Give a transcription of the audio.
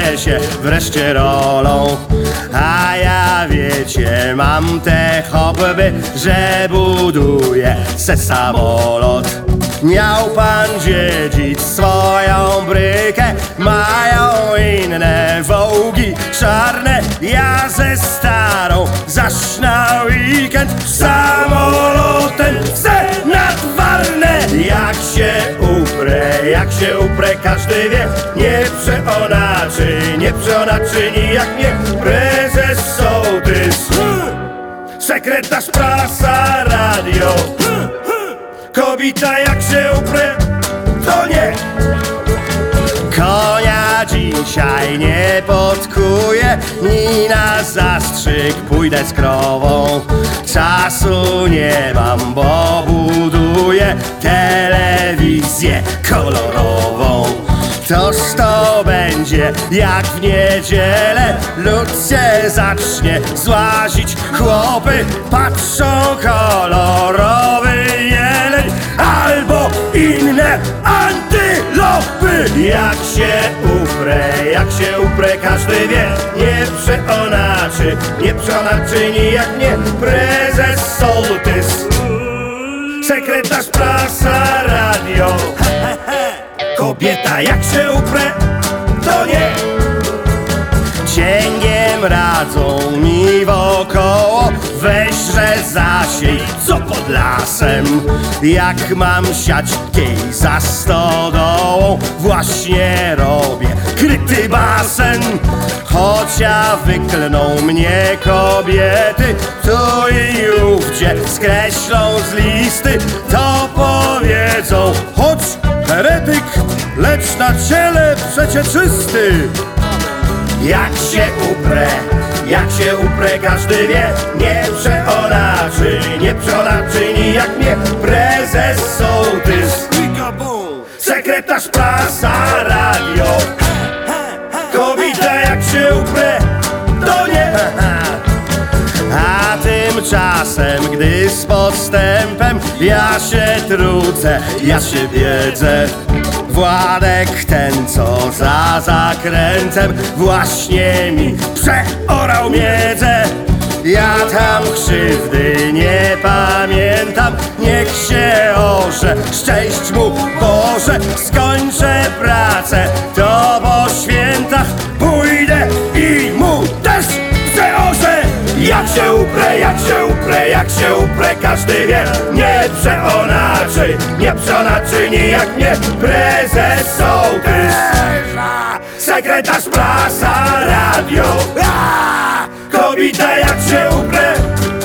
zajmie się wreszcie rolą. A ja wiecie, mam te hobby, że buduję se samolot. Miał pan dziedzic swoją brykę, mają inne wołgi czarne. Ja ze starą zaś na weekend samolotem se nad Warnę. Jak się uprę, każdy wie, nie przeonaczy nijak mnie prezes sołtys, sekretarz, prasa, radio. Kobieta jak się uprę, to nie. Konia dzisiaj nie podkuję i na zastrzyk pójdę z krową. Czasu nie mam, bo buduję telewizję kolorową. Toż to będzie jak w niedzielę, lud się zacznie złazić. Chłopy patrzą, kolorowy jeleń albo inne antylopy. Jak się uprę, każdy wie, nie przeonaczy nijak mnie prezes sołtys, sekretarz, prasa, radio. Kobieta jak się uprę, to nie. Cięgiem radzą mi wokoło, weź, że zasiej, co pod lasem. Jak mam siać kij za stodołą, właśnie robię kryty basen. Chocia wyklną mnie kobiety, tu i ówdzie skreślą z listy, to powiedzą, choć heretyk, lecz na ciele przecie czysty. Jak się uprę, każdy wie, nie przeonaczy nijak mnie prezes sołtys, sekretarz, prasa, radio. Kobieta jak się uprę, to nie. A tymczasem, gdy z podstępem ja się trudzę, ja się biedzę, Władek ten, co za zakrętem właśnie mi przeorał miedzę. Ja tam krzywdy nie pamiętam, niech się orze, szczęść mu Boże. Skończę pracę, to po świętach pójdę i mu też przeorzę. Jak się uprę, każdy wie, nie przeonaczy nijak mnie prezes sołtys, sekretarz, prasa, radio. Kobieta jak się uprę,